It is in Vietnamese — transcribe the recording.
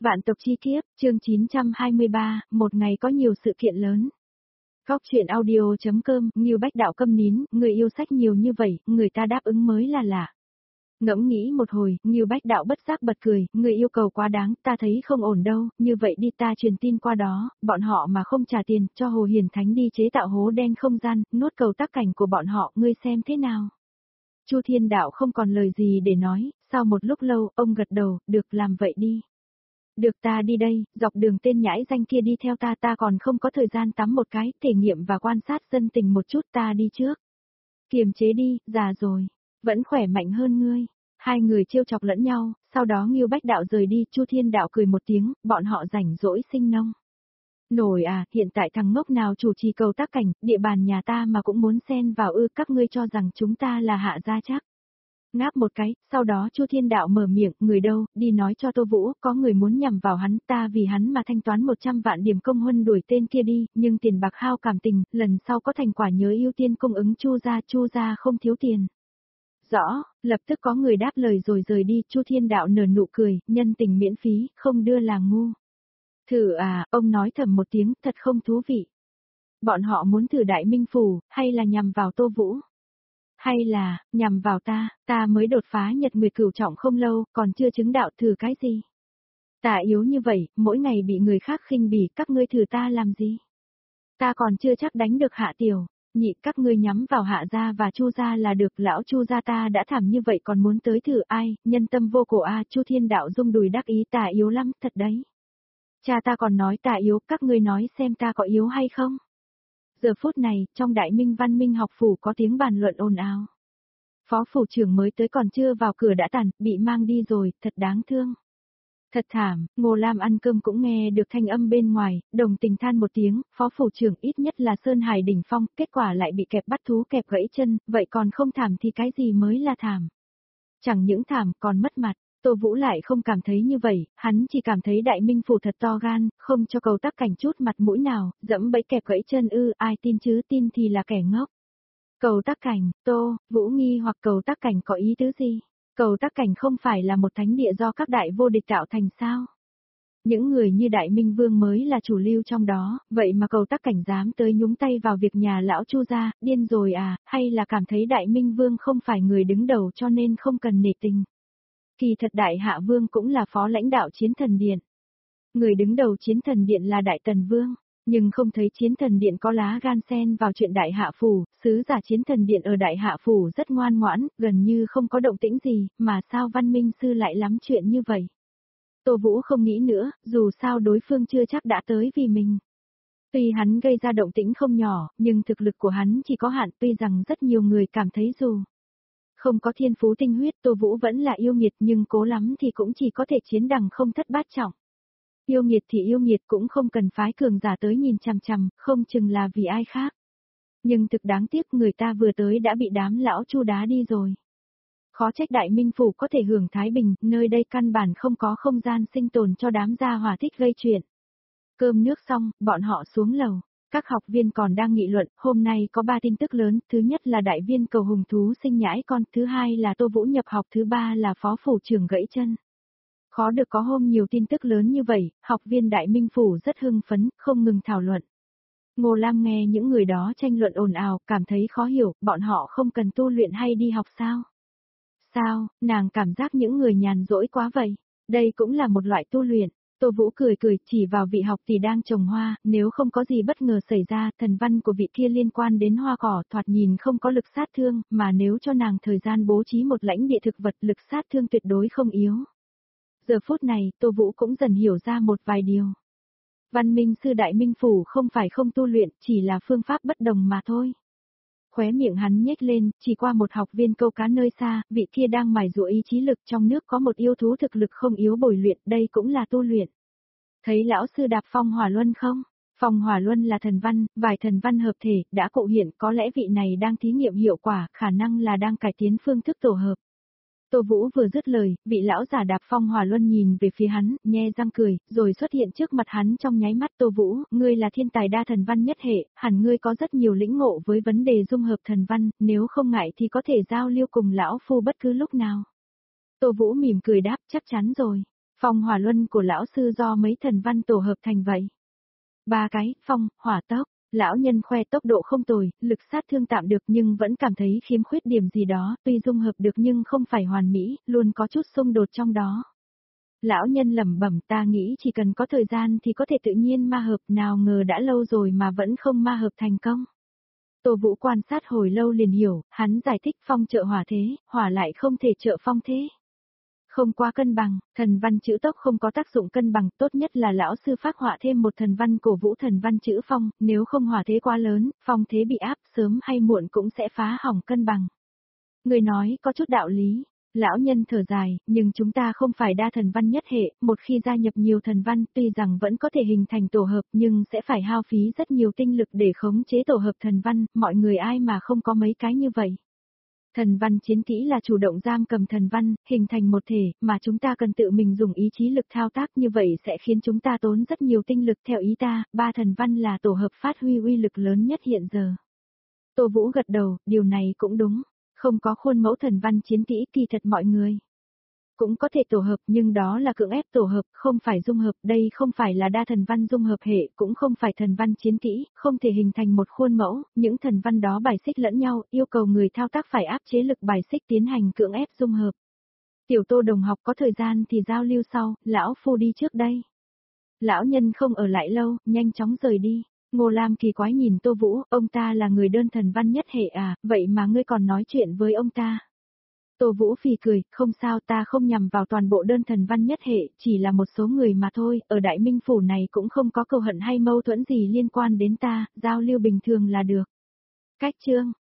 Vạn tộc chi kiếp, chương 923, một ngày có nhiều sự kiện lớn. Góc truyện audio.com, Ngưu Bách Đạo câm nín, người yêu sách nhiều như vậy, người ta đáp ứng mới là lạ. Ngẫm nghĩ một hồi, Ngưu Bách Đạo bất giác bật cười, người yêu cầu quá đáng, ta thấy không ổn đâu, như vậy đi ta truyền tin qua đó, bọn họ mà không trả tiền, cho Hồ Hiền Thánh đi chế tạo hố đen không gian, nuốt cầu tác cảnh của bọn họ, ngươi xem thế nào. Chu Thiên Đạo không còn lời gì để nói, sau một lúc lâu, ông gật đầu, được làm vậy đi. Được ta đi đây, dọc đường tên nhãi danh kia đi theo ta còn không có thời gian tắm một cái, thể nghiệm và quan sát dân tình một chút ta đi trước. Kiềm chế đi, già rồi, vẫn khỏe mạnh hơn ngươi. Hai người trêu chọc lẫn nhau, sau đó Ngưu Bách Đạo rời đi, Chu Thiên Đạo cười một tiếng, bọn họ rảnh rỗi sinh nông. Nổi à, hiện tại thằng ngốc nào chủ trì cầu tác cảnh, địa bàn nhà ta mà cũng muốn xen vào các ngươi cho rằng chúng ta là hạ gia chắc. Ngáp một cái, sau đó Chu Thiên Đạo mở miệng, người đâu, đi nói cho Tô Vũ, có người muốn nhằm vào hắn, ta vì hắn mà thanh toán 100 vạn điểm công huân đuổi tên kia đi, nhưng tiền bạc hao cảm tình, lần sau có thành quả nhớ ưu tiên cung ứng Chu gia không thiếu tiền. Rõ, lập tức có người đáp lời rồi rời đi, Chu Thiên Đạo nở nụ cười, nhân tình miễn phí, không đưa là ngu. Thử à, ông nói thầm một tiếng, thật không thú vị. Bọn họ muốn thử Đại Minh Phủ, hay là nhằm vào Tô Vũ? Hay là, nhằm vào ta mới đột phá Nhật Nguyệt Cửu trọng không lâu, còn chưa chứng đạo thử cái gì? Ta yếu như vậy, mỗi ngày bị người khác khinh bỉ, các ngươi thử ta làm gì? Ta còn chưa chắc đánh được Hạ Tiểu, nhị các ngươi nhắm vào Hạ gia và Chu gia là được, lão Chu gia ta đã thảm như vậy còn muốn tới thử ai, nhân tâm vô cổ a, Chu Thiên Đạo rung đùi đắc ý, ta yếu lắm, thật đấy. Cha ta còn nói ta yếu, các ngươi nói xem ta có yếu hay không? Giờ phút này, trong Đại Minh Văn Minh học phủ có tiếng bàn luận ồn ào. Phó phủ trưởng mới tới còn chưa vào cửa đã tàn, bị mang đi rồi, thật đáng thương. Thật thảm, Ngô Lam ăn cơm cũng nghe được thanh âm bên ngoài, đồng tình than một tiếng, phó phủ trưởng ít nhất là Sơn Hải đỉnh phong, kết quả lại bị kẹp bắt thú kẹp gãy chân, vậy còn không thảm thì cái gì mới là thảm? Chẳng những thảm còn mất mặt. Tô Vũ lại không cảm thấy như vậy, hắn chỉ cảm thấy Đại Minh Phủ thật to gan, không cho cầu tác cảnh chút mặt mũi nào, dẫm bẫy kẹp gãy chân ai tin chứ, tin thì là kẻ ngốc. Cầu tác cảnh, Tô, Vũ nghi hoặc cầu tác cảnh có ý tứ gì? Cầu tác cảnh không phải là một thánh địa do các đại vô địch tạo thành sao? Những người như Đại Minh Vương mới là chủ lưu trong đó, vậy mà cầu tác cảnh dám tới nhúng tay vào việc nhà lão Chu gia, điên rồi à, hay là cảm thấy Đại Minh Vương không phải người đứng đầu cho nên không cần nể tình? Kỳ thật Đại Hạ Vương cũng là phó lãnh đạo Chiến Thần Điện. Người đứng đầu Chiến Thần Điện là Đại Tần Vương, nhưng không thấy Chiến Thần Điện có lá gan xen vào chuyện Đại Hạ Phủ, sứ giả Chiến Thần Điện ở Đại Hạ Phủ rất ngoan ngoãn, gần như không có động tĩnh gì, mà sao Văn Minh Sư lại lắm chuyện như vậy. Tô Vũ không nghĩ nữa, dù sao đối phương chưa chắc đã tới vì mình. Tuy hắn gây ra động tĩnh không nhỏ, nhưng thực lực của hắn chỉ có hạn, tuy rằng rất nhiều người cảm thấy dù không có thiên phú tinh huyết, Tô Vũ vẫn là yêu nghiệt, nhưng cố lắm thì cũng chỉ có thể chiến đằng không thất bát trọng. Yêu nghiệt thì yêu nghiệt, cũng không cần phái cường giả tới nhìn chằm chằm, không chừng là vì ai khác. Nhưng thực đáng tiếc người ta vừa tới đã bị đám lão Chu đá đi rồi. Khó trách Đại Minh Phủ có thể hưởng thái bình, nơi đây căn bản không có không gian sinh tồn cho đám gia hỏa thích gây chuyện. Cơm nước xong, bọn họ xuống lầu. Các học viên còn đang nghị luận, hôm nay có 3 tin tức lớn, thứ nhất là đại viên cầu hùng thú sinh nhãi con, thứ hai là Tô Vũ nhập học, thứ ba là phó phủ trưởng gãy chân. Khó được có hôm nhiều tin tức lớn như vậy, học viên Đại Minh Phủ rất hưng phấn, không ngừng thảo luận. Ngô Lam nghe những người đó tranh luận ồn ào, cảm thấy khó hiểu, bọn họ không cần tu luyện hay đi học sao? Sao, nàng cảm giác những người nhàn rỗi quá vậy, đây cũng là một loại tu luyện. Tô Vũ cười cười chỉ vào vị học tỷ đang trồng hoa, nếu không có gì bất ngờ xảy ra, thần văn của vị kia liên quan đến hoa cỏ thoạt nhìn không có lực sát thương, mà nếu cho nàng thời gian bố trí một lãnh địa thực vật lực sát thương tuyệt đối không yếu. Giờ phút này, Tô Vũ cũng dần hiểu ra một vài điều. Văn Minh Sư Đại Minh Phủ không phải không tu luyện, chỉ là phương pháp bất đồng mà thôi. Khóe miệng hắn nhếch lên, chỉ qua một học viên câu cá nơi xa, vị kia đang mài dũa ý chí lực, trong nước có một yêu thú thực lực không yếu bồi luyện, đây cũng là tu luyện. Thấy lão sư đạp phong hỏa luân không? Phong hỏa luân là thần văn, vài thần văn hợp thể, đã cụ hiện, có lẽ vị này đang thí nghiệm hiệu quả, khả năng là đang cải tiến phương thức tổ hợp. Tô Vũ vừa dứt lời, vị lão giả đạp phong hỏa luân nhìn về phía hắn, nhe răng cười, rồi xuất hiện trước mặt hắn trong nháy mắt. Tô Vũ, ngươi là thiên tài đa thần văn nhất hệ, hẳn ngươi có rất nhiều lĩnh ngộ với vấn đề dung hợp thần văn, nếu không ngại thì có thể giao lưu cùng lão phu bất cứ lúc nào. Tô Vũ mỉm cười đáp, chắc chắn rồi. Phong hỏa luân của lão sư do mấy thần văn tổ hợp thành vậy. 3 cái, phong, hỏa tốc. Lão nhân khoe tốc độ không tồi, lực sát thương tạm được nhưng vẫn cảm thấy khiếm khuyết điểm gì đó, tuy dung hợp được nhưng không phải hoàn mỹ, luôn có chút xung đột trong đó. Lão nhân lẩm bẩm, ta nghĩ chỉ cần có thời gian thì có thể tự nhiên ma hợp, nào ngờ đã lâu rồi mà vẫn không ma hợp thành công. Tô Vũ quan sát hồi lâu liền hiểu, hắn giải thích phong trợ hỏa thế, hỏa lại không thể trợ phong thế. Không quá cân bằng, thần văn chữ tốc không có tác dụng cân bằng, tốt nhất là lão sư phác họa thêm một thần văn cổ vũ thần văn chữ phong, nếu không hỏa thế quá lớn, phong thế bị áp sớm hay muộn cũng sẽ phá hỏng cân bằng. Người nói có chút đạo lý. Lão nhân thở dài, nhưng chúng ta không phải đa thần văn nhất hệ, một khi gia nhập nhiều thần văn tuy rằng vẫn có thể hình thành tổ hợp nhưng sẽ phải hao phí rất nhiều tinh lực để khống chế tổ hợp thần văn, mọi người ai mà không có mấy cái như vậy. Thần văn chiến kỹ là chủ động giam cầm thần văn, hình thành một thể, mà chúng ta cần tự mình dùng ý chí lực thao tác, như vậy sẽ khiến chúng ta tốn rất nhiều tinh lực. Theo ý ta, 3 thần văn là tổ hợp phát huy uy lực lớn nhất hiện giờ. Tô Vũ gật đầu, điều này cũng đúng. Không có khuôn mẫu thần văn chiến kỹ, kỳ thật mọi người cũng có thể tổ hợp, nhưng đó là cưỡng ép tổ hợp, không phải dung hợp, đây không phải là đa thần văn dung hợp hệ, cũng không phải thần văn chiến kỹ, không thể hình thành một khuôn mẫu, những thần văn đó bài xích lẫn nhau, yêu cầu người thao tác phải áp chế lực bài xích tiến hành cưỡng ép dung hợp. Tiểu Tô đồng học có thời gian thì giao lưu sau, lão phu đi trước đây. Lão nhân không ở lại lâu, nhanh chóng rời đi. Ngô Lam kỳ quái nhìn Tô Vũ, ông ta là người đơn thần văn nhất hệ à, vậy mà ngươi còn nói chuyện với ông ta. Tô Vũ phì cười, không sao, ta không nhằm vào toàn bộ đơn thần văn nhất hệ, chỉ là một số người mà thôi, ở Đại Minh Phủ này cũng không có cừu hận hay mâu thuẫn gì liên quan đến ta, giao lưu bình thường là được. Cách chương